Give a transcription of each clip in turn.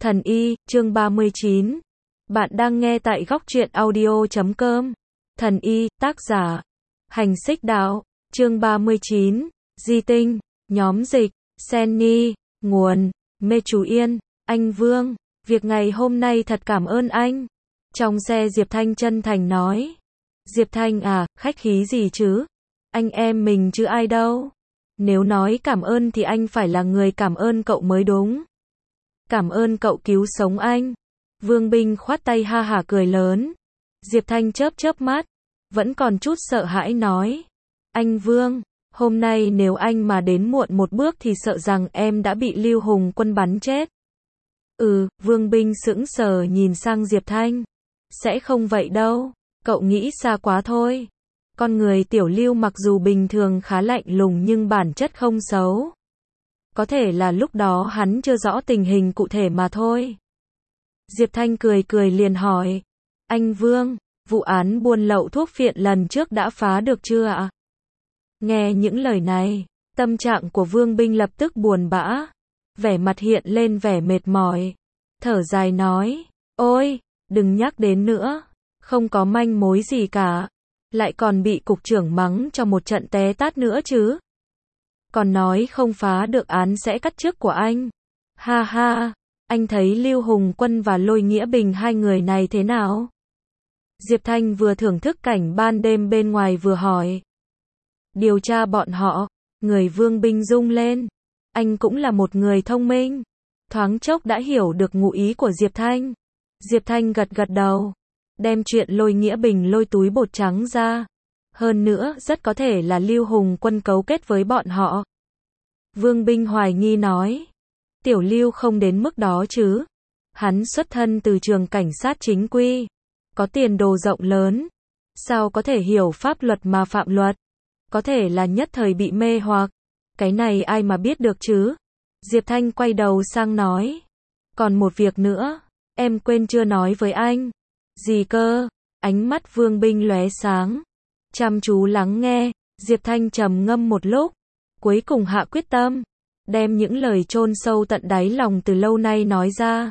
Thần y, chương 39. Bạn đang nghe tại góc truyện audio.com. Thần y, tác giả. Hành xích đạo, chương 39. Di tinh, nhóm dịch, Sen Nhi, nguồn, Mê Chú Yên, anh Vương. Việc ngày hôm nay thật cảm ơn anh. Trong xe Diệp Thanh chân thành nói. Diệp Thanh à, khách khí gì chứ? Anh em mình chứ ai đâu. Nếu nói cảm ơn thì anh phải là người cảm ơn cậu mới đúng. Cảm ơn cậu cứu sống anh. Vương Binh khoát tay ha hả cười lớn. Diệp Thanh chớp chớp mắt, vẫn còn chút sợ hãi nói. Anh Vương, hôm nay nếu anh mà đến muộn một bước thì sợ rằng em đã bị Lưu Hùng Quân bắn chết. Vương Binh sững sờ nhìn sang Diệp Thanh. Sẽ không vậy đâu, cậu nghĩ xa quá thôi. Con người Tiểu Lưu mặc dù bình thường khá lạnh lùng nhưng bản chất không xấu. Có thể là lúc đó hắn chưa rõ tình hình cụ thể mà thôi. Diệp Thanh cười cười liền hỏi. Anh Vương, vụ án buôn lậu thuốc phiện lần trước đã phá được chưa ạ? Nghe những lời này, tâm trạng của Vương Binh lập tức buồn bã. Vẻ mặt hiện lên vẻ mệt mỏi. Thở dài nói. Ôi, đừng nhắc đến nữa. Không có manh mối gì cả. Lại còn bị cục trưởng mắng cho một trận té tát nữa chứ. Còn nói không phá được án sẽ cắt chức của anh. Ha ha, anh thấy Lưu Hùng Quân và Lôi Nghĩa Bình hai người này thế nào? Diệp Thanh vừa thưởng thức cảnh ban đêm bên ngoài vừa hỏi. Điều tra bọn họ, người Vương Binh rung lên. Anh cũng là một người thông minh. Thoáng chốc đã hiểu được ngụ ý của Diệp Thanh. Diệp Thanh gật gật đầu. Đem chuyện Lôi Nghĩa Bình lôi túi bột trắng ra. Hơn nữa, rất có thể là Lưu Hùng Quân cấu kết với bọn họ. Vương Binh hoài nghi nói. Tiểu Lưu không đến mức đó chứ. Hắn xuất thân từ trường cảnh sát chính quy. Có tiền đồ rộng lớn. Sao có thể hiểu pháp luật mà phạm luật? Có thể là nhất thời bị mê hoặc. Cái này ai mà biết được chứ? Diệp Thanh quay đầu sang nói. Còn một việc nữa. Em quên chưa nói với anh. Gì cơ? Ánh mắt Vương Binh lóe sáng. Chăm chú lắng nghe, Diệp Thanh trầm ngâm một lúc, cuối cùng hạ quyết tâm, đem những lời chôn sâu tận đáy lòng từ lâu nay nói ra.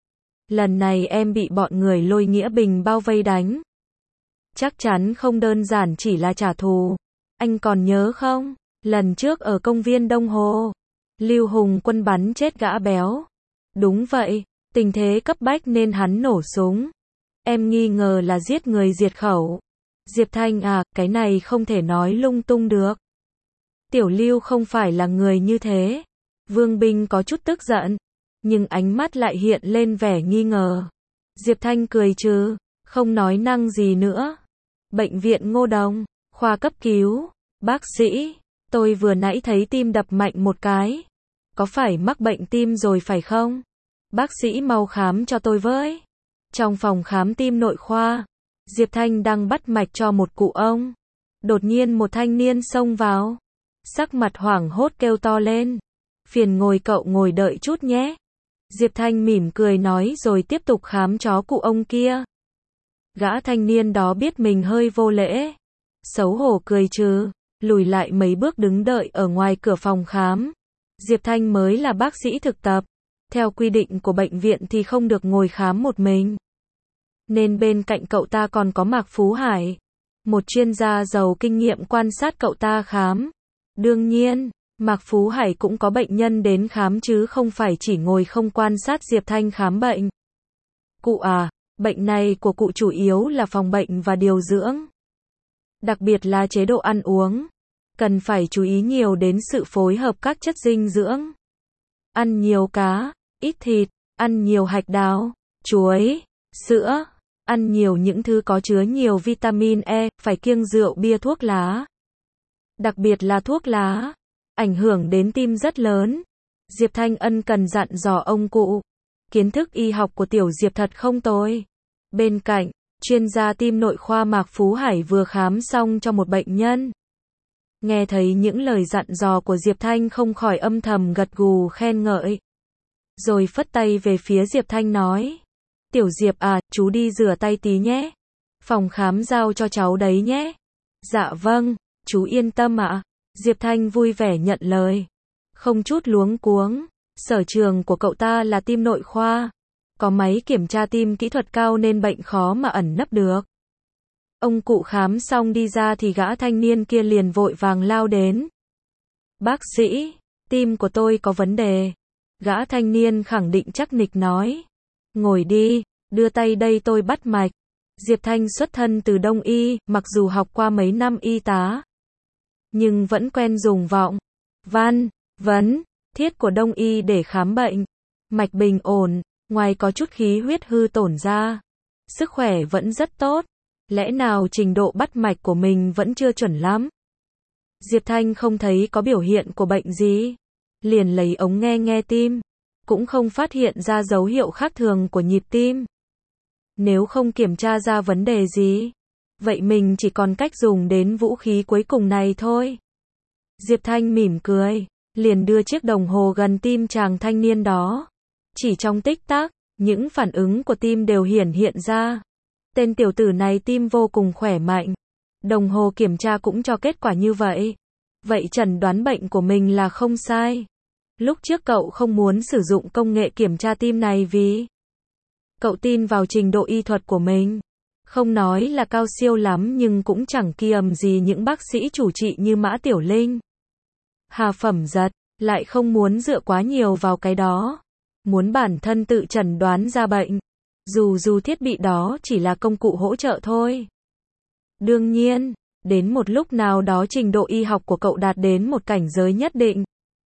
Lần này em bị bọn người Lôi Nghĩa Bình bao vây đánh. Chắc chắn không đơn giản chỉ là trả thù. Anh còn nhớ không? Lần trước ở công viên Đông Hồ, Lưu Hùng Quân bắn chết gã béo. Đúng vậy, tình thế cấp bách nên hắn nổ súng. Em nghi ngờ là giết người diệt khẩu. Diệp Thanh à, cái này không thể nói lung tung được. Tiểu Lưu không phải là người như thế. Vương Binh có chút tức giận, nhưng ánh mắt lại hiện lên vẻ nghi ngờ. Diệp Thanh cười trừ, không nói năng gì nữa. Bệnh viện Ngô Đồng, khoa cấp cứu. Bác sĩ, tôi vừa nãy thấy tim đập mạnh một cái. Có phải mắc bệnh tim rồi phải không? Bác sĩ mau khám cho tôi với. Trong phòng khám tim nội khoa, Diệp Thanh đang bắt mạch cho một cụ ông. Đột nhiên một thanh niên xông vào. Sắc mặt hoảng hốt kêu to lên. Phiền cậu ngồi đợi chút nhé. Diệp Thanh mỉm cười nói rồi tiếp tục khám chó cụ ông kia. Gã thanh niên đó biết mình hơi vô lễ. Xấu hổ cười trừ, lùi lại mấy bước đứng đợi ở ngoài cửa phòng khám. Diệp Thanh mới là bác sĩ thực tập. Theo quy định của bệnh viện thì không được ngồi khám một mình. Nên bên cạnh cậu ta còn có Mạc Phú Hải, một chuyên gia giàu kinh nghiệm quan sát cậu ta khám. Đương nhiên, Mạc Phú Hải cũng có bệnh nhân đến khám chứ không phải chỉ ngồi không quan sát Diệp Thanh khám bệnh. Cụ à, bệnh này của cụ chủ yếu là phòng bệnh và điều dưỡng. Đặc biệt là chế độ ăn uống. Cần phải chú ý nhiều đến sự phối hợp các chất dinh dưỡng. Ăn nhiều cá, ít thịt, ăn nhiều hạch đào, chuối, sữa. Ăn nhiều những thứ có chứa nhiều vitamin E, phải kiêng rượu bia thuốc lá. Đặc biệt là thuốc lá, ảnh hưởng đến tim rất lớn. Diệp Thanh ân cần dặn dò ông cụ. Kiến thức y học của Tiểu Diệp thật không tồi. Bên cạnh, chuyên gia tim nội khoa Mạc Phú Hải vừa khám xong cho một bệnh nhân. Nghe thấy những lời dặn dò của Diệp Thanh không khỏi âm thầm gật gù khen ngợi. Rồi phất tay về phía Diệp Thanh nói. Tiểu Diệp à, chú đi rửa tay tí nhé. Phòng khám giao cho cháu đấy nhé. Dạ vâng, chú yên tâm ạ. Diệp Thanh vui vẻ nhận lời. Không chút luống cuống. Sở trường của cậu ta là tim nội khoa. Có máy kiểm tra tim kỹ thuật cao nên bệnh khó mà ẩn nấp được. Ông cụ khám xong đi ra thì gã thanh niên kia liền vội vàng lao đến. Bác sĩ, tim của tôi có vấn đề. Gã thanh niên khẳng định chắc nịch nói. Ngồi đi, đưa tay đây tôi bắt mạch. Diệp Thanh xuất thân từ Đông y, mặc dù học qua mấy năm y tá, nhưng vẫn quen dùng vọng, văn, vấn, thiết của Đông y để khám bệnh. Mạch bình ổn, ngoài có chút khí huyết hư tổn ra, sức khỏe vẫn rất tốt. Lẽ nào trình độ bắt mạch của mình vẫn chưa chuẩn lắm? Diệp Thanh không thấy có biểu hiện của bệnh gì, liền lấy ống nghe nghe tim, cũng không phát hiện ra dấu hiệu khác thường của nhịp tim. Nếu không kiểm tra ra vấn đề gì, vậy mình chỉ còn cách dùng đến vũ khí cuối cùng này thôi. Diệp Thanh mỉm cười, liền đưa chiếc đồng hồ gần tim chàng thanh niên đó. Chỉ trong tích tắc, những phản ứng của tim đều hiển hiện ra. Tên tiểu tử này tim vô cùng khỏe mạnh. Đồng hồ kiểm tra cũng cho kết quả như vậy. Vậy chẩn đoán bệnh của mình là không sai. Lúc trước cậu không muốn sử dụng công nghệ kiểm tra tim này vì cậu tin vào trình độ y thuật của mình. Không nói là cao siêu lắm nhưng cũng chẳng kiềm gì những bác sĩ chủ trị như Mã Tiểu Linh, Hà Phẩm Giật, lại không muốn dựa quá nhiều vào cái đó. Muốn bản thân tự chẩn đoán ra bệnh. Dù thiết bị đó chỉ là công cụ hỗ trợ thôi. Đương nhiên, đến một lúc nào đó trình độ y học của cậu đạt đến một cảnh giới nhất định,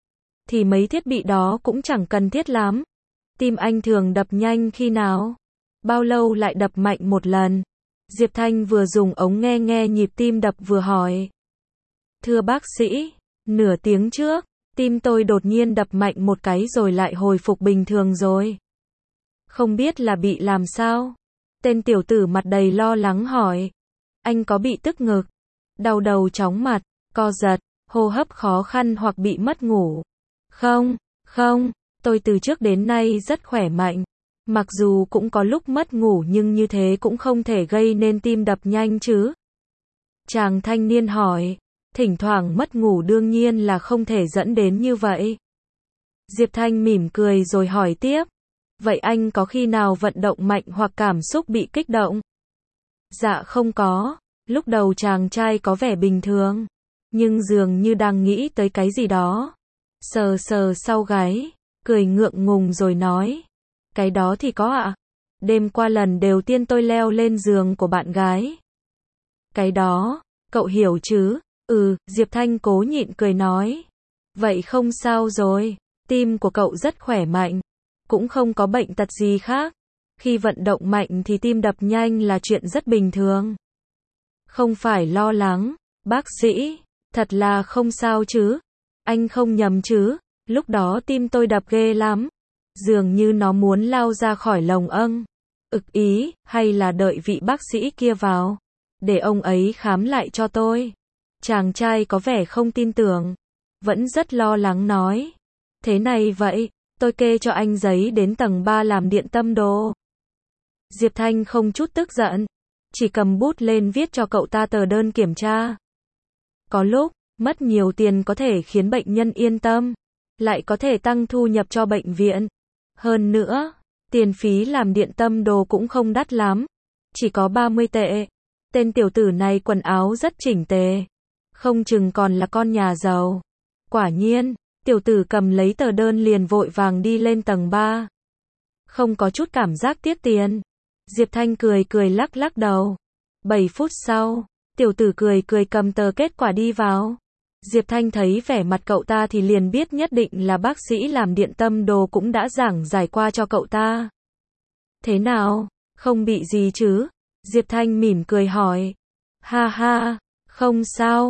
thì mấy thiết bị đó cũng chẳng cần thiết lắm. Tim anh thường đập nhanh khi nào? Bao lâu lại đập mạnh một lần? Diệp Thanh vừa dùng ống nghe nghe nhịp tim đập vừa hỏi. Thưa bác sĩ, nửa tiếng trước, tim tôi đột nhiên đập mạnh một cái rồi lại hồi phục bình thường rồi. Không biết là bị làm sao? Tên tiểu tử mặt đầy lo lắng hỏi. Anh có bị tức ngực, đau đầu chóng mặt, co giật, hô hấp khó khăn hoặc bị mất ngủ? Không, tôi từ trước đến nay rất khỏe mạnh. Mặc dù cũng có lúc mất ngủ nhưng như thế cũng không thể gây nên tim đập nhanh chứ? Chàng thanh niên hỏi. Thỉnh thoảng mất ngủ đương nhiên là không thể dẫn đến như vậy. Diệp Thanh mỉm cười rồi hỏi tiếp. Vậy anh có khi nào vận động mạnh hoặc cảm xúc bị kích động? Dạ không có. Lúc đầu chàng trai có vẻ bình thường, nhưng dường như đang nghĩ tới cái gì đó. Sờ sờ sau gáy, cười ngượng ngùng rồi nói. Cái đó thì có ạ. Đêm qua lần đầu tiên tôi leo lên giường của bạn gái. Cái đó, cậu hiểu chứ? Diệp Thanh cố nhịn cười nói. Vậy không sao rồi, tim của cậu rất khỏe mạnh, cũng không có bệnh tật gì khác. Khi vận động mạnh thì tim đập nhanh là chuyện rất bình thường. Không phải lo lắng, bác sĩ, thật là không sao chứ? Anh không nhầm chứ? Lúc đó tim tôi đập ghê lắm, dường như nó muốn lao ra khỏi lồng âng. Ực ý, hay là đợi vị bác sĩ kia vào, để ông ấy khám lại cho tôi. Chàng trai có vẻ không tin tưởng, vẫn rất lo lắng nói. Thế này vậy, tôi kê cho anh giấy đến tầng 3 làm điện tâm đồ. Diệp Thanh không chút tức giận, chỉ cầm bút lên viết cho cậu ta tờ đơn kiểm tra. Có lúc, mất nhiều tiền có thể khiến bệnh nhân yên tâm, lại có thể tăng thu nhập cho bệnh viện. Hơn nữa, tiền phí làm điện tâm đồ cũng không đắt lắm, chỉ có 30 tệ. Tên tiểu tử này quần áo rất chỉnh tề, không chừng còn là con nhà giàu. Quả nhiên, tiểu tử cầm lấy tờ đơn liền vội vàng đi lên tầng 3. Không có chút cảm giác tiếc tiền. Diệp Thanh cười lắc lắc đầu. 7 phút sau, tiểu tử cười cầm tờ kết quả đi vào. Diệp Thanh thấy vẻ mặt cậu ta thì liền biết nhất định là bác sĩ làm điện tâm đồ cũng đã giảng giải qua cho cậu ta. Thế nào, không bị gì chứ? Diệp Thanh mỉm cười hỏi. Ha ha, không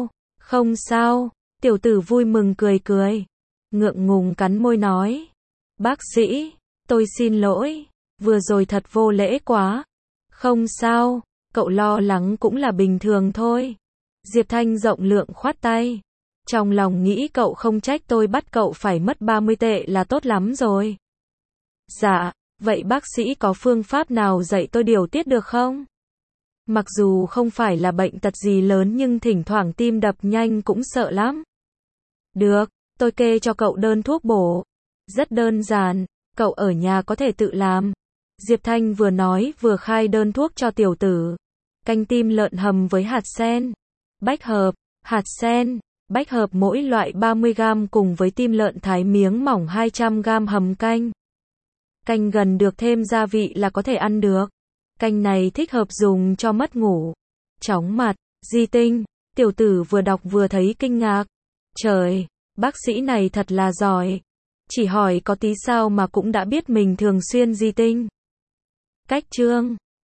sao. Tiểu tử vui mừng cười. Ngượng ngùng cắn môi nói. Bác sĩ, tôi xin lỗi, vừa rồi thật vô lễ quá. Không sao, cậu lo lắng cũng là bình thường thôi. Diệp Thanh rộng lượng khoát tay. Trong lòng nghĩ cậu không trách tôi bắt cậu phải mất 30 tệ là tốt lắm rồi. Dạ, vậy bác sĩ có phương pháp nào dạy tôi điều tiết được không? Mặc dù không phải là bệnh tật gì lớn nhưng thỉnh thoảng tim đập nhanh cũng sợ lắm. Được, tôi kê cho cậu đơn thuốc bổ. Rất đơn giản, cậu ở nhà có thể tự làm. Diệp Thanh vừa nói vừa khai đơn thuốc cho tiểu tử. Canh tim lợn hầm với hạt sen, bách hợp, hạt sen, bách hợp mỗi loại 30g cùng với tim lợn thái miếng mỏng 200g hầm canh. Canh gần được thêm gia vị là có thể ăn được. Canh này thích hợp dùng cho mất ngủ, chóng mặt, di tinh. Tiểu tử vừa đọc vừa thấy kinh ngạc. Trời, bác sĩ này thật là giỏi. Chỉ hỏi có tí sao mà cũng đã biết mình thường xuyên di tinh. Cách chương